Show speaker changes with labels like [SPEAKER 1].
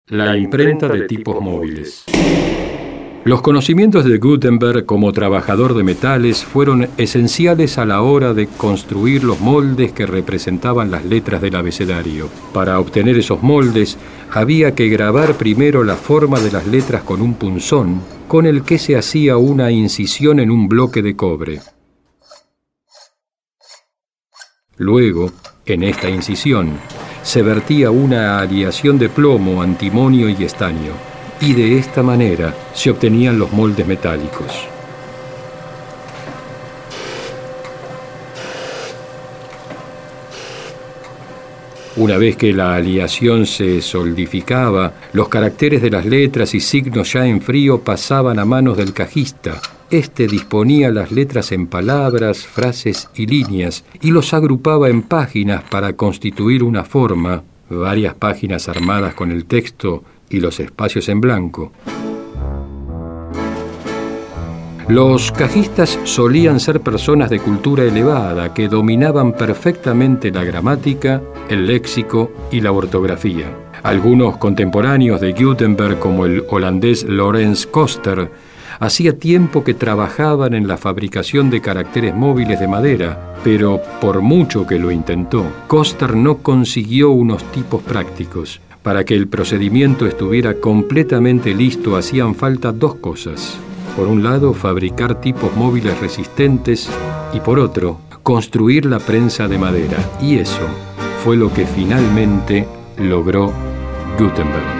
[SPEAKER 1] La imprenta de tipos móviles. Los conocimientos de Gutenberg como trabajador de metales fueron esenciales a la hora de construir los moldes que representaban las letras del abecedario. Para obtener esos moldes, había que grabar primero la forma de las letras con un punzón, con el que se hacía una incisión en un bloque de cobre. Luego, en esta incisión, se vertía una aleación de plomo, antimonio y estaño, y de esta manera se obtenían los moldes metálicos. Una vez que la aleación se solidificaba, los caracteres de las letras y signos ya en frío pasaban a manos del cajista. Este disponía las letras en palabras, frases y líneas y los agrupaba en páginas para constituir una forma, varias páginas armadas con el texto y los espacios en blanco. Los cajistas solían ser personas de cultura elevada que dominaban perfectamente la gramática, el léxico y la ortografía. Algunos contemporáneos de Gutenberg, como el holandés Lorenz Koster, hacía tiempo que trabajaban en la fabricación de caracteres móviles de madera, pero por mucho que lo intentó, Koster no consiguió unos tipos prácticos. Para que el procedimiento estuviera completamente listo hacían falta dos cosas. Por un lado, fabricar tipos móviles resistentes y por otro, construir la prensa de madera. Y eso fue lo que finalmente logró Gutenberg.